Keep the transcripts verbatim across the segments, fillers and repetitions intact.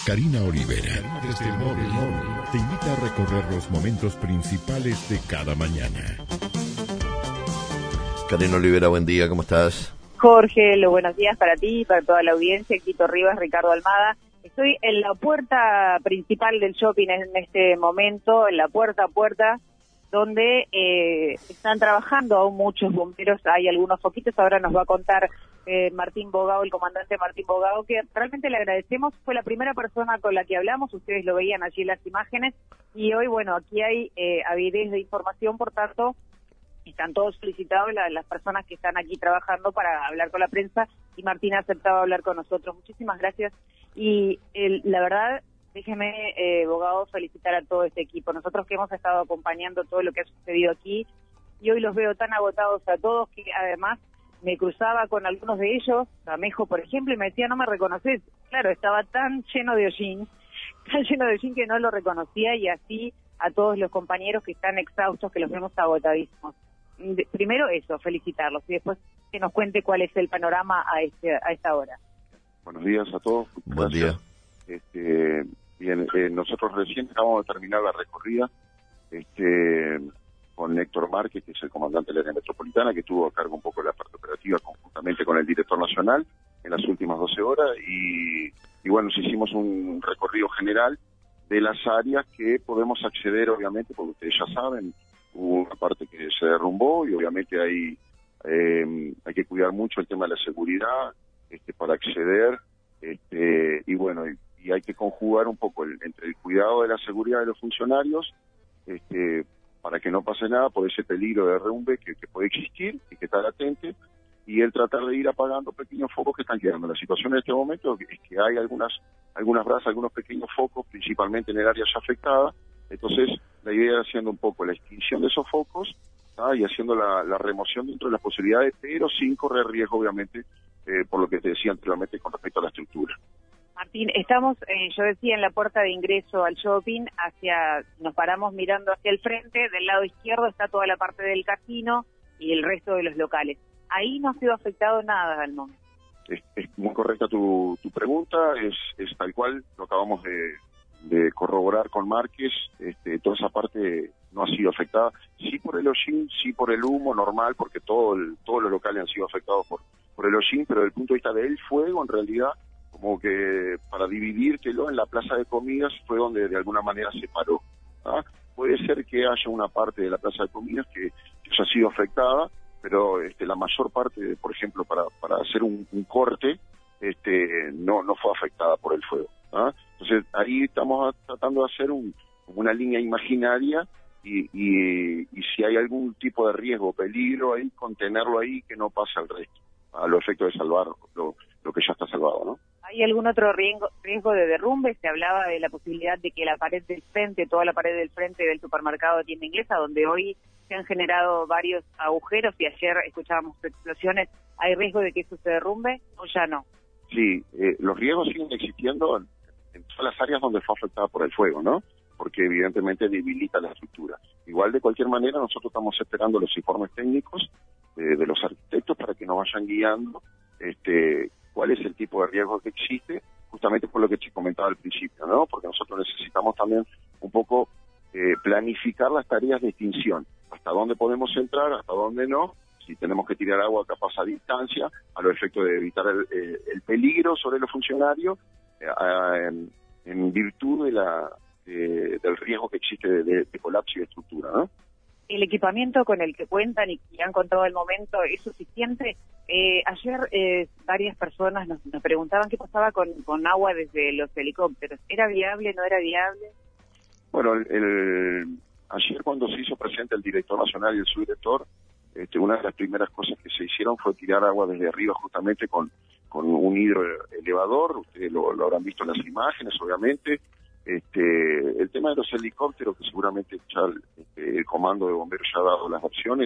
Karina Olivera, desde el móvil, te invita a recorrer los momentos principales de cada mañana. Karina Olivera, buen día, ¿cómo estás? Jorge, los buenos días para ti y para toda la audiencia. Quito Rivas, Ricardo Almada. Estoy en la puerta principal del shopping en este momento, en la puerta a puerta, donde eh, están trabajando aún muchos bomberos. Hay algunos foquitos, ahora nos va a contar eh, Martín Bogao, el comandante Martín Bogao, que realmente le agradecemos. Fue la primera persona con la que hablamos, ustedes lo veían allí en las imágenes, y hoy, bueno, aquí hay eh, avidez de información, por tanto, están todos solicitados la, las personas que están aquí trabajando para hablar con la prensa, y Martín ha aceptado hablar con nosotros. Muchísimas gracias, y el, la verdad, déjeme, eh, Bogao, felicitar a todo este equipo. Nosotros que hemos estado acompañando todo lo que ha sucedido aquí, y hoy los veo tan agotados a todos que además me cruzaba con algunos de ellos, Camejo, por ejemplo, y me decía, no me reconoces. Claro, estaba tan lleno de hollín, tan lleno de hollín que no lo reconocía, y así a todos los compañeros que están exhaustos, que los vemos agotadísimos. De, primero eso, felicitarlos, y después que nos cuente cuál es el panorama a, este, a esta hora. Buenos días a todos. Buen día. Este, bien, eh, nosotros recién acabamos de terminar la recorrida este, con Héctor Márquez, que es el comandante del área metropolitana, que tuvo a cargo un poco de la parte operativa conjuntamente con el director nacional en las últimas doce horas, y, y bueno, nos hicimos un recorrido general de las áreas que podemos acceder, obviamente, porque ustedes ya saben, hubo una parte que se derrumbó y obviamente hay, eh, hay que cuidar mucho el tema de la seguridad este, para acceder, este, y bueno, y, y hay que conjugar un poco el, entre el cuidado de la seguridad de los funcionarios, este, para que no pase nada por ese peligro de derrumbe que, que puede existir y que está latente, y el tratar de ir apagando pequeños focos que están quedando. La situación en este momento es que hay algunas algunas brasas, algunos pequeños focos, principalmente en el área ya afectada. Entonces, la idea es haciendo un poco la extinción de esos focos, ¿ah? y haciendo la, la remoción dentro de las posibilidades, pero sin correr riesgo, obviamente, eh, por lo que te decía anteriormente con respecto a la estructura. Martín, estamos, eh, yo decía, en la puerta de ingreso al shopping, hacia, nos paramos mirando hacia el frente, del lado izquierdo está toda la parte del casino y el resto de los locales. Ahí no ha sido afectado nada al momento. Es, es muy correcta tu, tu pregunta, es, es tal cual, lo acabamos de, de corroborar con Márquez, este, toda esa parte no ha sido afectada, sí por el hollín, sí por el humo normal, porque todo el, todos los locales han sido afectados por, por el hollín, pero desde el punto de vista del fuego, en realidad, como que para dividírtelo en la plaza de comidas fue donde de alguna manera se paró. ¿Ah? Puede ser que haya una parte de la plaza de comidas que, que haya sido afectada, pero este, la mayor parte, por ejemplo, para, para hacer un, un corte, este, no, no fue afectada por el fuego. ¿Ah? Entonces ahí estamos tratando de hacer un, una línea imaginaria y, y, y si hay algún tipo de riesgo o peligro ahí, contenerlo ahí, que no pase al resto, a los efectos de salvar lo, lo que ya está salvado, ¿no? ¿Hay algún otro riesgo, riesgo de derrumbe? Se hablaba de la posibilidad de que la pared del frente, toda la pared del frente del supermercado de Tienda Inglesa, donde hoy se han generado varios agujeros y ayer escuchábamos explosiones, ¿hay riesgo de que eso se derrumbe o ya no? Sí, eh, los riesgos siguen existiendo en, en todas las áreas donde fue afectada por el fuego, ¿no? Porque evidentemente debilita la estructura. Igual, de cualquier manera, nosotros estamos esperando los informes técnicos eh, de los arquitectos para que nos vayan guiando este, cuál es el tipo de riesgo que existe, justamente por lo que te comentaba al principio, ¿no? Porque nosotros necesitamos también un poco eh, planificar las tareas de extinción, hasta dónde podemos entrar, hasta dónde no, si tenemos que tirar agua capaz a distancia, a los efectos de evitar el, eh, el peligro sobre los funcionarios, eh, en, en virtud de la de, del riesgo que existe de, de, de colapso y de estructura, ¿no? ¿El equipamiento con el que cuentan y que han contado el momento es suficiente? Eh, ayer eh, varias personas nos, nos preguntaban qué pasaba con, con agua desde los helicópteros. ¿Era viable, no era viable? Bueno, el, el, ayer cuando se hizo presente el director nacional y el subdirector, este, una de las primeras cosas que se hicieron fue tirar agua desde arriba justamente con, con un hidroelevador. Ustedes lo, lo habrán visto en las imágenes, obviamente. Este, el tema de los helicópteros, que seguramente ya el, este, el comando de bomberos ya ha dado las opciones,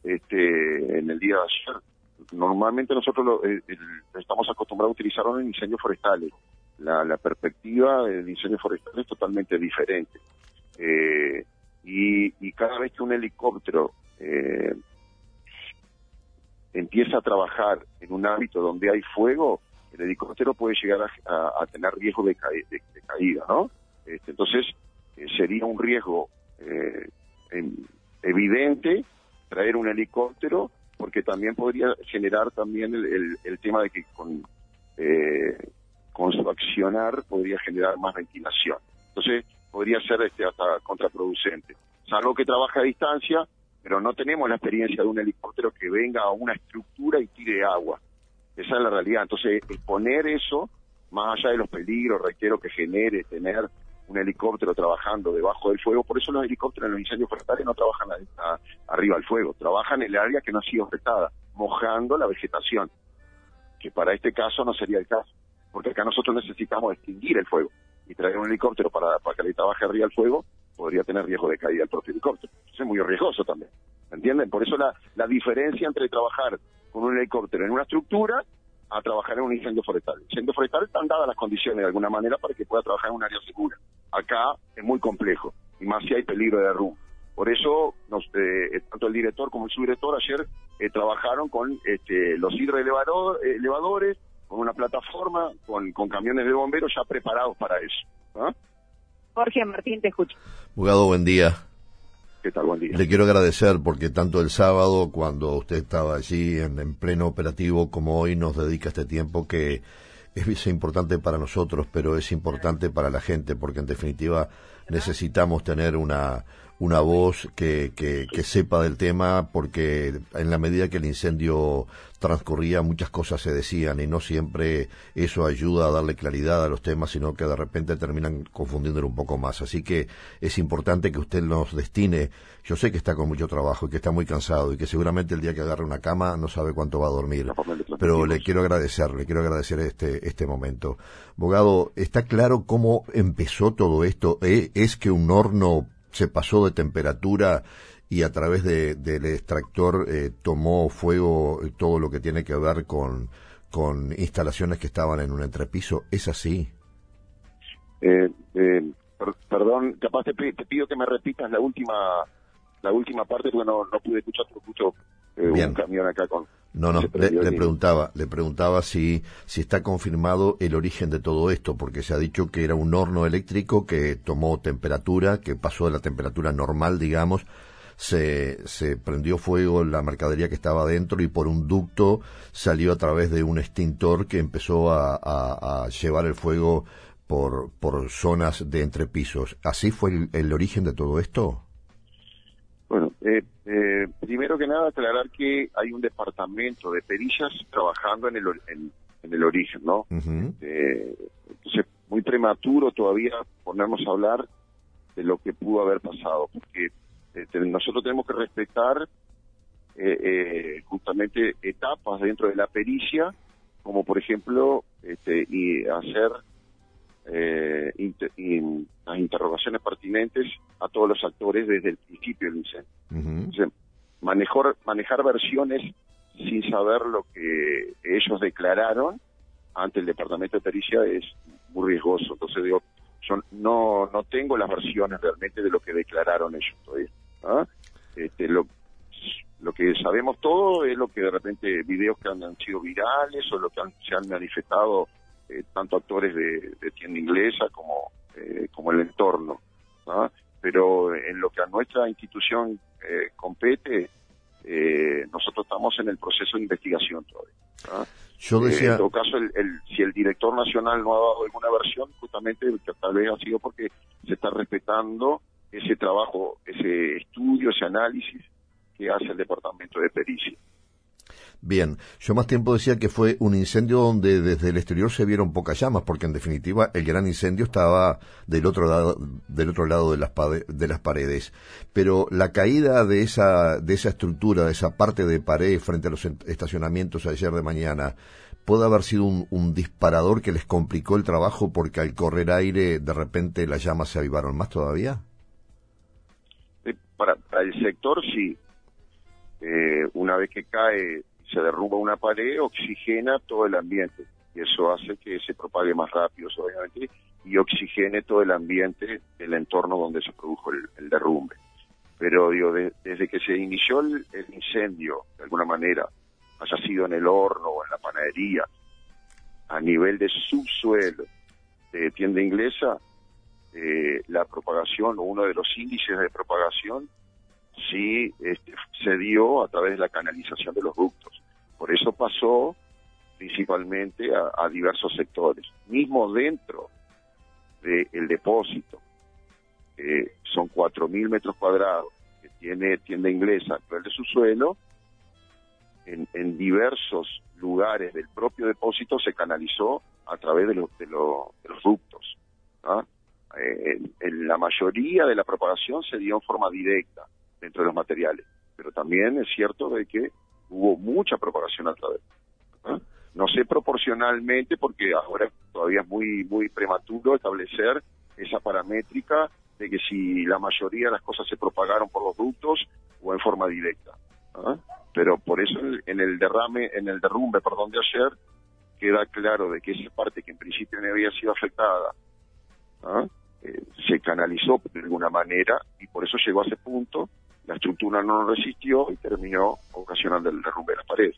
este, en el día de ayer, normalmente nosotros lo, el, el, estamos acostumbrados a utilizarlo en incendios forestales. La, la perspectiva del incendio forestal es totalmente diferente. Eh, y, y cada vez que un helicóptero eh, empieza a trabajar en un ámbito donde hay fuego, el helicóptero puede llegar a, a, a tener riesgo de, ca de, de caída, ¿no? Este, entonces, eh, sería un riesgo eh, en, evidente traer un helicóptero, porque también podría generar también el, el, el tema de que con, eh, con su accionar podría generar más ventilación. Entonces, podría ser este, hasta contraproducente. Salvo que trabaja a distancia, pero no tenemos la experiencia de un helicóptero que venga a una estructura y tire agua. Esa es la realidad. Entonces, exponer eso, más allá de los peligros, requiero que genere tener un helicóptero trabajando debajo del fuego. Por eso los helicópteros en los incendios forestales no trabajan a, a, arriba del fuego, trabajan en el área que no ha sido afectada, mojando la vegetación, que para este caso no sería el caso, porque acá nosotros necesitamos extinguir el fuego, y traer un helicóptero para, para que le trabaje arriba del fuego podría tener riesgo de caída del propio helicóptero. Eso es muy riesgoso también, ¿me entienden? Por eso la, la diferencia entre trabajar con un helicóptero en una estructura a trabajar en un incendio forestal. El incendio forestal están dadas las condiciones de alguna manera para que pueda trabajar en un área segura. Acá es muy complejo, y más si hay peligro de derrumbe. Por eso, nos, eh, tanto el director como el subdirector ayer eh, trabajaron con este, los hidroelevadores, con una plataforma, con, con camiones de bomberos ya preparados para eso. ¿Ah? Jorge Martín, te escucho. Abogado, buen día. ¿Qué tal? Buen día. Le quiero agradecer porque tanto el sábado, cuando usted estaba allí en, en pleno operativo, como hoy nos dedica este tiempo que es importante para nosotros, pero es importante para la gente, porque en definitiva necesitamos tener una una voz que, que, que sepa del tema, porque en la medida que el incendio transcurría muchas cosas se decían y no siempre eso ayuda a darle claridad a los temas, sino que de repente terminan confundiéndolo un poco más. Así que es importante que usted nos destine. Yo sé que está con mucho trabajo y que está muy cansado y que seguramente el día que agarre una cama no sabe cuánto va a dormir, pero le quiero agradecer, le quiero agradecer este, este momento. Abogado, ¿está claro cómo empezó todo esto? ¿Es que un horno se pasó de temperatura y a través de, del extractor eh, tomó fuego todo lo que tiene que ver con, con instalaciones que estaban en un entrepiso? ¿Es así? Eh, eh, per, perdón, capaz te, te pido que me repitas la última la última parte, porque no, no pude escuchar, porque escucho eh, un camión acá con... No, no, le, le preguntaba, le preguntaba si, si está confirmado el origen de todo esto, porque se ha dicho que era un horno eléctrico que tomó temperatura, que pasó de la temperatura normal, digamos, se, se prendió fuego en la mercadería que estaba adentro y por un ducto salió a través de un extintor que empezó a, a, a llevar el fuego por, por zonas de entrepisos. ¿Así fue el, el origen de todo esto? Bueno, eh, eh, primero que nada aclarar que hay un departamento de perillas trabajando en el en, en el origen, ¿no? Uh-huh. eh, entonces, muy prematuro todavía ponernos a hablar de lo que pudo haber pasado, porque eh, nosotros tenemos que respetar eh, eh, justamente etapas dentro de la pericia, como por ejemplo este, y hacer eh, inter, in, las interrogaciones pertinentes a todos los actores desde el principio del incendio. Uh-huh. Entonces, manejar, manejar versiones sin saber lo que ellos declararon ante el departamento de pericia es muy riesgoso. Entonces digo, yo no no tengo las versiones realmente de lo que declararon ellos todavía. ¿Ah? Este, lo, lo que sabemos todo es lo que de repente videos que han, han sido virales o lo que han, se han manifestado eh, tanto actores de, de tienda inglesa como eh, como el entorno. ¿Ah? Pero en lo que a nuestra institución eh, compete, eh, nosotros estamos en el proceso de investigación todavía. ¿Ah? Yo decía... Eh, en todo caso, el, el, si el director nacional no ha dado alguna versión, justamente tal vez ha sido porque se está respetando ese trabajo, ese estudio, ese análisis que hace el departamento de pericia. Bien, yo más tiempo decía que fue un incendio donde desde el exterior se vieron pocas llamas, porque en definitiva el gran incendio estaba del otro lado, del otro lado de las, de las paredes. Pero la caída de esa, de esa estructura, de esa parte de pared frente a los estacionamientos ayer de mañana, ¿puede haber sido un, un disparador que les complicó el trabajo porque al correr aire de repente las llamas se avivaron más todavía? Eh, para, para el sector sí. Eh, una vez que cae se derrumba una pared, oxigena todo el ambiente y eso hace que se propague más rápido, obviamente, y oxigene todo el ambiente del entorno donde se produjo el, el derrumbe. Pero digo, de, desde que se inició el, el incendio, de alguna manera, haya sido en el horno o en la panadería, a nivel de subsuelo de tienda inglesa, eh, la propagación o uno de los índices de propagación sí este, se dio a través de la canalización de los ductos. Por eso pasó principalmente a, a diversos sectores. Mismo dentro del depósito, eh, son cuatro mil metros cuadrados que tiene tienda inglesa a nivel de subsuelo, en, en diversos lugares del propio depósito se canalizó a través de, lo, de, lo, de los ductos. ¿Ah? Eh, en, en la mayoría de la propagación se dio en forma directa dentro de los materiales, pero también es cierto de que hubo mucha propagación a través. ¿Ah? No sé proporcionalmente, porque ahora todavía es muy muy prematuro establecer esa paramétrica de que si la mayoría de las cosas se propagaron por los ductos o en forma directa. ¿Ah? Pero por eso en el derrame, en el derrumbe, perdón, de ayer, queda claro de que esa parte que en principio no había sido afectada, ¿ah? eh, se canalizó de alguna manera y por eso llegó a ese punto, la estructura no resistió y terminó ocasionando el derrumbe de las paredes.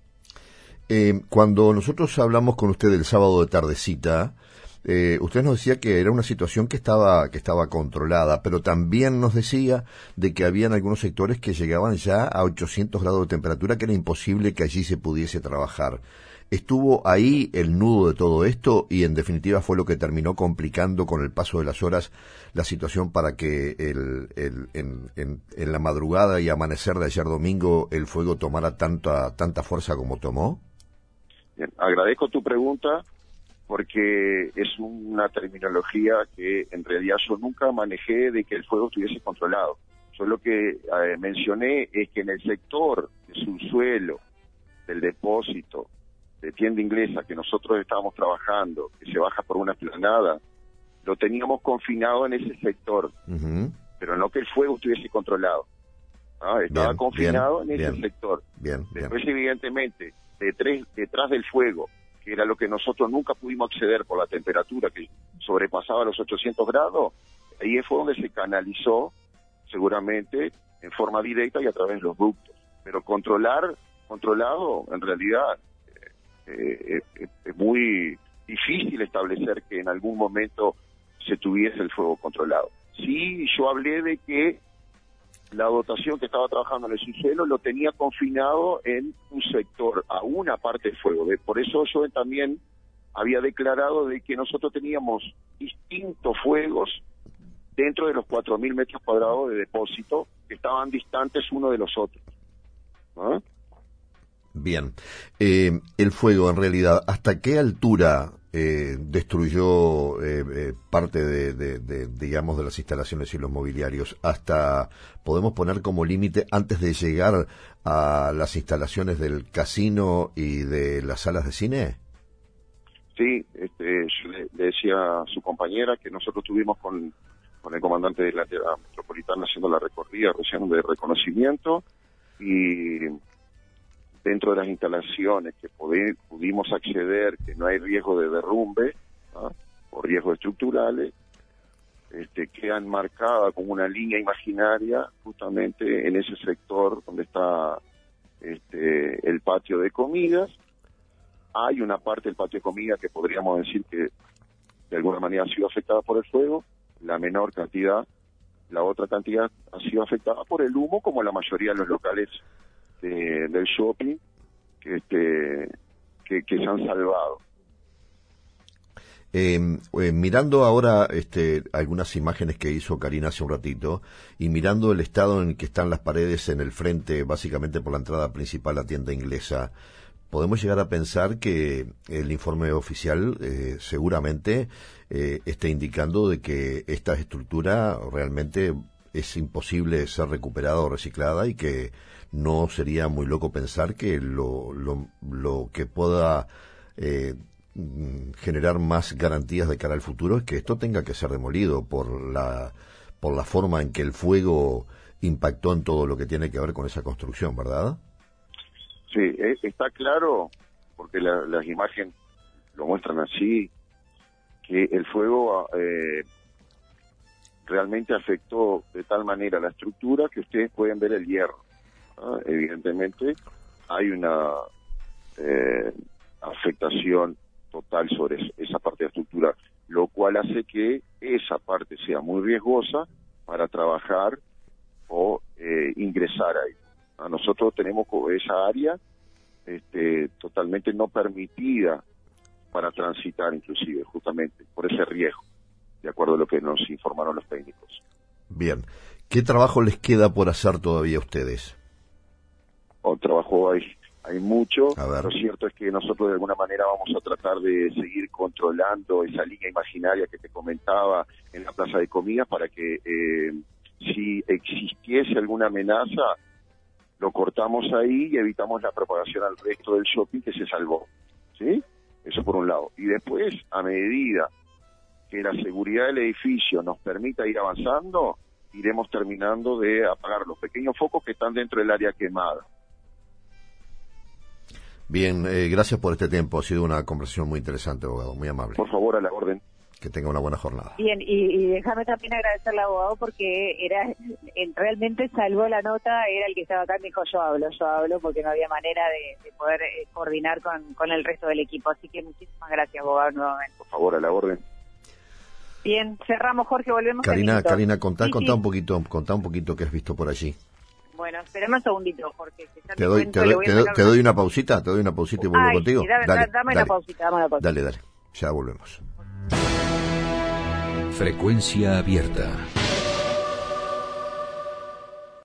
Eh, cuando nosotros hablamos con usted el sábado de tardecita, eh, usted nos decía que era una situación que estaba que estaba controlada, pero también nos decía de que habían algunos sectores que llegaban ya a ochocientos grados de temperatura, que era imposible que allí se pudiese trabajar. ¿Estuvo ahí el nudo de todo esto y en definitiva fue lo que terminó complicando con el paso de las horas la situación para que el, el, en, en, en la madrugada y amanecer de ayer domingo el fuego tomara tanta, tanta fuerza como tomó? Bien, agradezco tu pregunta porque es una terminología que en realidad yo nunca manejé de que el fuego estuviese controlado. Yo lo que eh, mencioné es que en el sector de subsuelo del depósito de tienda inglesa que nosotros estábamos trabajando, que se baja por una explanada, lo teníamos confinado en ese sector, uh-huh. pero no que el fuego estuviese controlado. ¿Ah? Estaba bien, confinado bien, en ese bien, sector. Bien, Después, bien. evidentemente, detrás, detrás del fuego, que era lo que nosotros nunca pudimos acceder por la temperatura que sobrepasaba los ochocientos grados, ahí fue donde se canalizó, seguramente, en forma directa y a través de los ductos. Pero controlar, controlado, en realidad, eh, eh, es muy difícil establecer que en algún momento se tuviese el fuego controlado. Sí, yo hablé de que la dotación que estaba trabajando en el subsuelo lo tenía confinado en un sector, a una parte del fuego. Por eso yo también había declarado de que nosotros teníamos distintos fuegos dentro de los cuatro mil metros cuadrados de depósito que estaban distantes uno de los otros. ¿Ah? Bien. Eh, el fuego, en realidad, ¿hasta qué altura eh, destruyó eh, eh, parte de, de, de, digamos, de las instalaciones y los mobiliarios? ¿Hasta, podemos poner como límite, antes de llegar a las instalaciones del casino y de las salas de cine? Sí, este, yo le, le decía a su compañera que nosotros tuvimos con, con el comandante de la Tierra Metropolitana haciendo la recorrida recién de reconocimiento, y dentro de las instalaciones que pudi- pudimos acceder, que no hay riesgo de derrumbe, ¿ah? o riesgos estructurales, este, quedan marcadas como una línea imaginaria justamente en ese sector donde está este, el patio de comidas. Hay una parte del patio de comidas que podríamos decir que de alguna manera ha sido afectada por el fuego, la menor cantidad, la otra cantidad ha sido afectada por el humo, como la mayoría de los locales De, del shopping que, este, que, que se han salvado. Eh, eh, mirando ahora este, algunas imágenes que hizo Karina hace un ratito y mirando el estado en que están las paredes en el frente, básicamente por la entrada principal a la tienda inglesa, podemos llegar a pensar que el informe oficial eh, seguramente eh, esté indicando de que esta estructura realmente es imposible ser recuperada o reciclada y que no sería muy loco pensar que lo, lo, lo que pueda eh, generar más garantías de cara al futuro es que esto tenga que ser demolido por la por la forma en que el fuego impactó en todo lo que tiene que ver con esa construcción, ¿verdad? Sí, es, está claro, porque la, las imágenes lo muestran así, que el fuego eh, realmente afectó de tal manera la estructura que ustedes pueden ver el hierro. ¿Ah? Evidentemente hay una eh, afectación total sobre esa parte de estructura, lo cual hace que esa parte sea muy riesgosa para trabajar o eh, ingresar ahí. A nosotros tenemos esa área este, totalmente no permitida para transitar, inclusive, justamente por ese riesgo, de acuerdo a lo que nos informaron los técnicos. Bien. ¿Qué trabajo les queda por hacer todavía a ustedes? O trabajo hay, hay mucho. A ver. Lo cierto es que nosotros de alguna manera vamos a tratar de seguir controlando esa línea imaginaria que te comentaba en la plaza de comidas para que eh, si existiese alguna amenaza, lo cortamos ahí y evitamos la propagación al resto del shopping que se salvó. ¿Sí? Eso por un lado. Y después, a medida que la seguridad del edificio nos permita ir avanzando, iremos terminando de apagar los pequeños focos que están dentro del área quemada. Bien, eh, gracias por este tiempo. Ha sido una conversación muy interesante, abogado, muy amable. Por favor, a la orden. Que tenga una buena jornada. Bien, y, y déjame también agradecerle al abogado porque era en, realmente salvó la nota, era el que estaba acá y me dijo yo hablo, yo hablo, porque no había manera de, de poder eh, coordinar con, con el resto del equipo. Así que muchísimas gracias, abogado, nuevamente. Por favor, a la orden. Bien, cerramos, Jorge, volvemos. Karina, Karina, contá, sí, contá sí. un poquito, contá un poquito qué has visto por allí. Bueno, espérame un segundito, Jorge. Que ya Te doy, cuento, te le doy, voy a te doy, sacar te una- doy una pausita, te doy una pausita y vuelvo Ay, contigo. sí, dame, dale, dame dale, la pausita, dame la pausita. dale, dale, ya volvemos. Frecuencia abierta.